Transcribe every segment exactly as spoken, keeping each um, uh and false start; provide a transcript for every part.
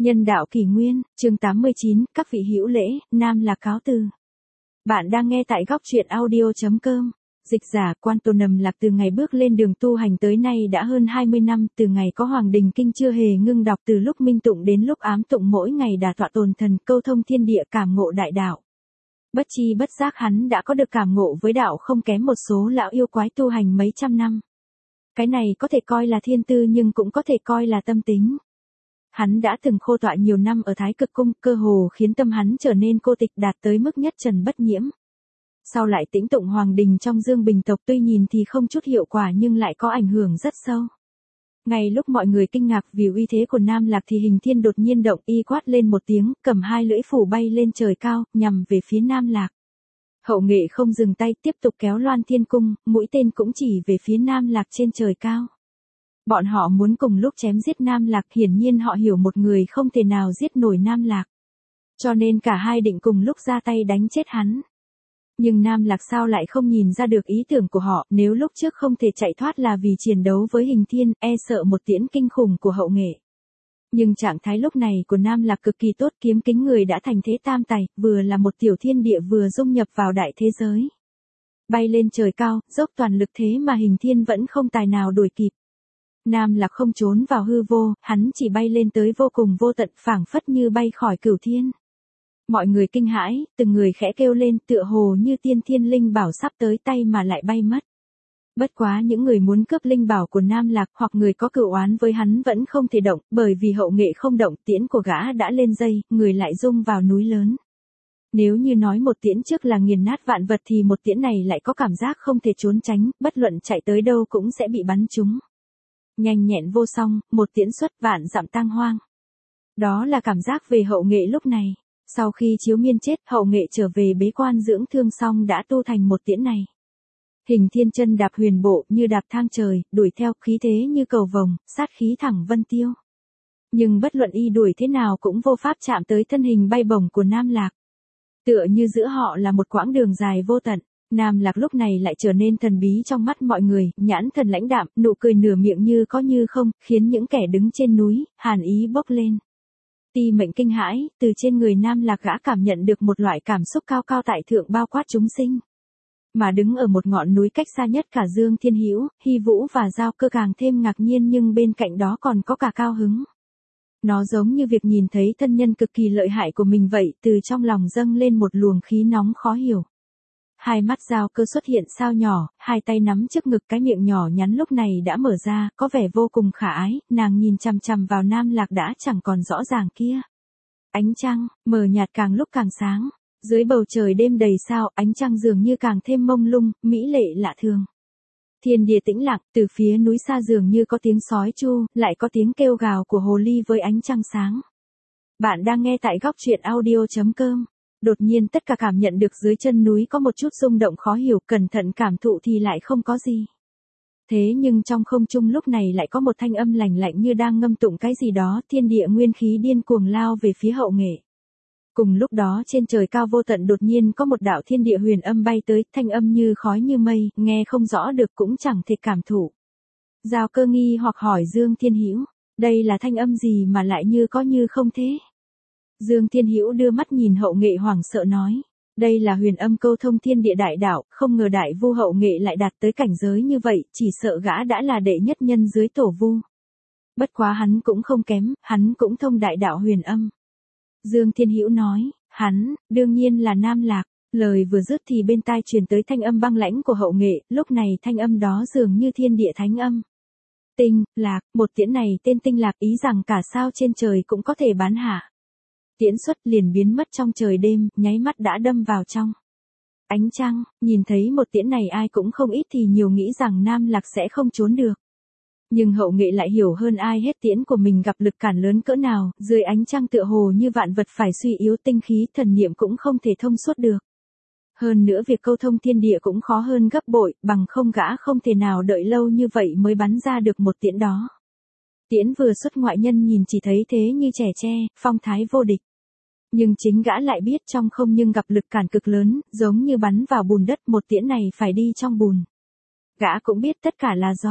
Nhân đạo kỷ nguyên, chương tám mươi chín, các vị hữu lễ, Nam Lạc cáo từ. Bạn đang nghe tại góc truyện audio chấm com. Dịch giả Quan Tô Nầm Lạc từ ngày bước lên đường tu hành tới nay đã hơn hai mươi năm, từ ngày có Hoàng Đình Kinh chưa hề ngưng đọc, từ lúc minh tụng đến lúc ám tụng, mỗi ngày đả tọa tồn thần, câu thông thiên địa, cảm ngộ đại đạo. Bất chi bất giác hắn đã có được cảm ngộ với đạo không kém một số lão yêu quái tu hành mấy trăm năm. Cái này có thể coi là thiên tư nhưng cũng có thể coi là tâm tính. Hắn đã từng khô tọa nhiều năm ở Thái Cực Cung, cơ hồ khiến tâm hắn trở nên cô tịch, đạt tới mức nhất trần bất nhiễm. Sau lại tĩnh tụng Hoàng Đình trong Dương Bình tộc, tuy nhìn thì không chút hiệu quả nhưng lại có ảnh hưởng rất sâu. Ngay lúc mọi người kinh ngạc vì uy thế của Nam Lạc thì Hình Thiên đột nhiên động, y quát lên một tiếng, cầm hai lưỡi phủ bay lên trời cao, nhằm về phía Nam Lạc. Hậu Nghệ không dừng tay, tiếp tục kéo Loan Thiên Cung, mũi tên cũng chỉ về phía Nam Lạc trên trời cao. Bọn họ muốn cùng lúc chém giết Nam Lạc, hiển nhiên họ hiểu một người không thể nào giết nổi Nam Lạc. Cho nên cả hai định cùng lúc ra tay đánh chết hắn. Nhưng Nam Lạc sao lại không nhìn ra được ý tưởng của họ, nếu lúc trước không thể chạy thoát là vì chiến đấu với Hình Thiên, e sợ một tiễn kinh khủng của Hậu Nghệ. Nhưng trạng thái lúc này của Nam Lạc cực kỳ tốt, kiếm kính người đã thành thế tam tài, vừa là một tiểu thiên địa vừa dung nhập vào đại thế giới. Bay lên trời cao, dốc toàn lực thế mà Hình Thiên vẫn không tài nào đuổi kịp. Nam Lạc không trốn vào hư vô, hắn chỉ bay lên tới vô cùng vô tận, phảng phất như bay khỏi cửu thiên. Mọi người kinh hãi, từng người khẽ kêu lên, tựa hồ như tiên thiên linh bảo sắp tới tay mà lại bay mất. Bất quá những người muốn cướp linh bảo của Nam Lạc hoặc người có cửu oán với hắn vẫn không thể động, bởi vì Hậu Nghệ không động, tiễn của gã đã lên dây, người lại rung vào núi lớn. Nếu như nói một tiễn trước là nghiền nát vạn vật thì một tiễn này lại có cảm giác không thể trốn tránh, bất luận chạy tới đâu cũng sẽ bị bắn trúng. Nhanh nhẹn vô song, một tiễn xuất vạn dặm tang hoang. Đó là cảm giác về Hậu Nghệ lúc này. Sau khi Chiếu Miên chết, Hậu Nghệ trở về bế quan dưỡng thương xong đã tu thành một tiễn này. Hình Thiên chân đạp huyền bộ như đạp thang trời, đuổi theo, khí thế như cầu vồng, sát khí thẳng vân tiêu. Nhưng bất luận y đuổi thế nào cũng vô pháp chạm tới thân hình bay bổng của Nam Lạc. Tựa như giữa họ là một quãng đường dài vô tận. Nam Lạc lúc này lại trở nên thần bí trong mắt mọi người, nhãn thần lãnh đạm, nụ cười nửa miệng như có như không, khiến những kẻ đứng trên núi, hàn ý bốc lên. Ti mệnh kinh hãi, từ trên người Nam Lạc gã cảm nhận được một loại cảm xúc cao cao tại thượng bao quát chúng sinh. Mà đứng ở một ngọn núi cách xa nhất cả Dương Thiên Hữu, Hy Vũ và Giao Cơ càng thêm ngạc nhiên, nhưng bên cạnh đó còn có cả cao hứng. Nó giống như việc nhìn thấy thân nhân cực kỳ lợi hại của mình vậy, từ trong lòng dâng lên một luồng khí nóng khó hiểu. Hai mắt Giao Cơ xuất hiện sao nhỏ, hai tay nắm trước ngực, cái miệng nhỏ nhắn lúc này đã mở ra, có vẻ vô cùng khả ái, nàng nhìn chằm chằm vào Nam Lạc đã chẳng còn rõ ràng kia. Ánh trăng, mờ nhạt càng lúc càng sáng, dưới bầu trời đêm đầy sao, ánh trăng dường như càng thêm mông lung, mỹ lệ lạ thường. Thiên địa tĩnh lặng, từ phía núi xa dường như có tiếng sói chu, lại có tiếng kêu gào của hồ ly với ánh trăng sáng. Bạn đang nghe tại góc truyện audio chấm com. Đột nhiên tất cả cảm nhận được dưới chân núi có một chút rung động khó hiểu, cẩn thận cảm thụ thì lại không có gì. Thế nhưng trong không trung lúc này lại có một thanh âm lạnh lạnh như đang ngâm tụng cái gì đó, thiên địa nguyên khí điên cuồng lao về phía Hậu Nghệ. Cùng lúc đó trên trời cao vô tận đột nhiên có một đạo thiên địa huyền âm bay tới, thanh âm như khói như mây, nghe không rõ được cũng chẳng thể cảm thụ. Giao Cơ nghi hoặc hỏi Dương Thiên Hữu, đây là thanh âm gì mà lại như có như không thế? Dương Thiên Hữu đưa mắt nhìn Hậu Nghệ hoảng sợ nói, đây là huyền âm câu thông thiên địa đại đạo, không ngờ đại vu Hậu Nghệ lại đạt tới cảnh giới như vậy, chỉ sợ gã đã là đệ nhất nhân dưới tổ vu. Bất quá hắn cũng không kém, hắn cũng thông đại đạo huyền âm. Dương Thiên Hữu nói, hắn, đương nhiên là Nam Lạc. Lời vừa dứt thì bên tai truyền tới thanh âm băng lãnh của Hậu Nghệ, lúc này thanh âm đó dường như thiên địa thánh âm. Tinh, Lạc, một tiễn này tên Tinh Lạc, ý rằng cả sao trên trời cũng có thể bắn hạ. Tiễn xuất liền biến mất trong trời đêm, nháy mắt đã đâm vào trong ánh trăng. Nhìn thấy một tiễn này ai cũng không ít thì nhiều nghĩ rằng Nam Lạc sẽ không trốn được. Nhưng Hậu Nghệ lại hiểu hơn ai hết tiễn của mình gặp lực cản lớn cỡ nào, dưới ánh trăng tựa hồ như vạn vật phải suy yếu, tinh khí thần niệm cũng không thể thông suốt được. Hơn nữa việc câu thông thiên địa cũng khó hơn gấp bội, bằng không gã không thể nào đợi lâu như vậy mới bắn ra được một tiễn đó. Tiễn vừa xuất ngoại nhân nhìn chỉ thấy thế như trẻ tre, phong thái vô địch. Nhưng chính gã lại biết trong không nhưng gặp lực cản cực lớn, giống như bắn vào bùn đất, một tiễn này phải đi trong bùn. Gã cũng biết tất cả là do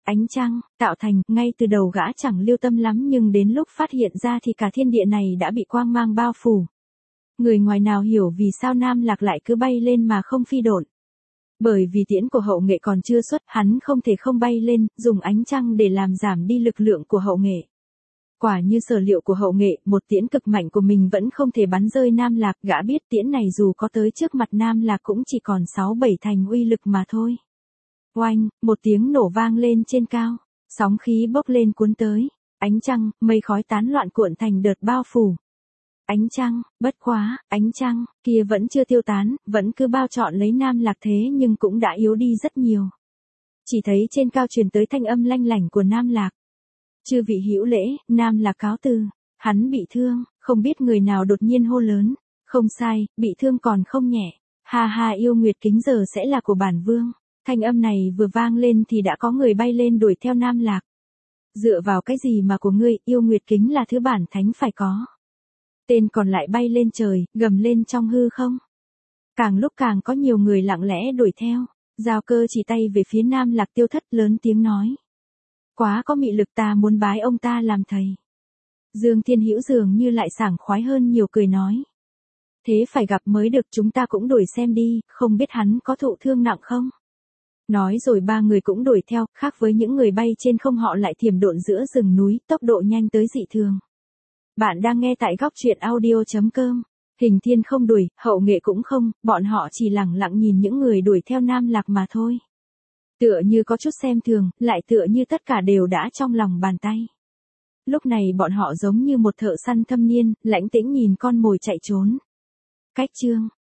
ánh trăng, tạo thành, ngay từ đầu gã chẳng lưu tâm lắm nhưng đến lúc phát hiện ra thì cả thiên địa này đã bị quang mang bao phủ. Người ngoài nào hiểu vì sao Nam Lạc lại cứ bay lên mà không phi độn. Bởi vì tiễn của Hậu Nghệ còn chưa xuất, hắn không thể không bay lên, dùng ánh trăng để làm giảm đi lực lượng của Hậu Nghệ. Quả như sở liệu của Hậu Nghệ, một tiễn cực mạnh của mình vẫn không thể bắn rơi Nam Lạc, gã biết tiễn này dù có tới trước mặt Nam Lạc cũng chỉ còn sáu bảy thành uy lực mà thôi. Oanh, một tiếng nổ vang lên trên cao, sóng khí bốc lên cuốn tới, ánh trăng, mây khói tán loạn cuộn thành đợt bao phủ. Ánh trăng, bất quá, ánh trăng, kia vẫn chưa tiêu tán, vẫn cứ bao trọn lấy Nam Lạc thế nhưng cũng đã yếu đi rất nhiều. Chỉ thấy trên cao truyền tới thanh âm lanh lảnh của Nam Lạc. Chư vị hữu lễ, Nam Lạc cáo từ, hắn bị thương, không biết người nào đột nhiên hô lớn, không sai, bị thương còn không nhẹ, ha ha yêu nguyệt kính giờ sẽ là của bản vương. Thanh âm này vừa vang lên thì đã có người bay lên đuổi theo Nam Lạc. Dựa vào cái gì mà của ngươi, yêu nguyệt kính là thứ bản thánh phải có. Tên còn lại bay lên trời, gầm lên trong hư không. Càng lúc càng có nhiều người lặng lẽ đuổi theo, Giao Cơ chỉ tay về phía Nam Lạc Tiêu Thất lớn tiếng nói. Quá có mị lực, ta muốn bái ông ta làm thầy. Dương Thiên Hữu dường như lại sảng khoái hơn nhiều, cười nói. Thế phải gặp mới được, chúng ta cũng đuổi xem đi, không biết hắn có thụ thương nặng không? Nói rồi ba người cũng đuổi theo, khác với những người bay trên không họ lại thiểm độn giữa rừng núi, tốc độ nhanh tới dị thường. Bạn đang nghe tại góc truyện audio chấm com. Hình Thiên không đuổi, Hậu Nghệ cũng không, bọn họ chỉ lẳng lặng nhìn những người đuổi theo Nam Lạc mà thôi. Tựa như có chút xem thường, lại tựa như tất cả đều đã trong lòng bàn tay. Lúc này bọn họ giống như một thợ săn thâm niên, lãnh tĩnh nhìn con mồi chạy trốn. Cách chương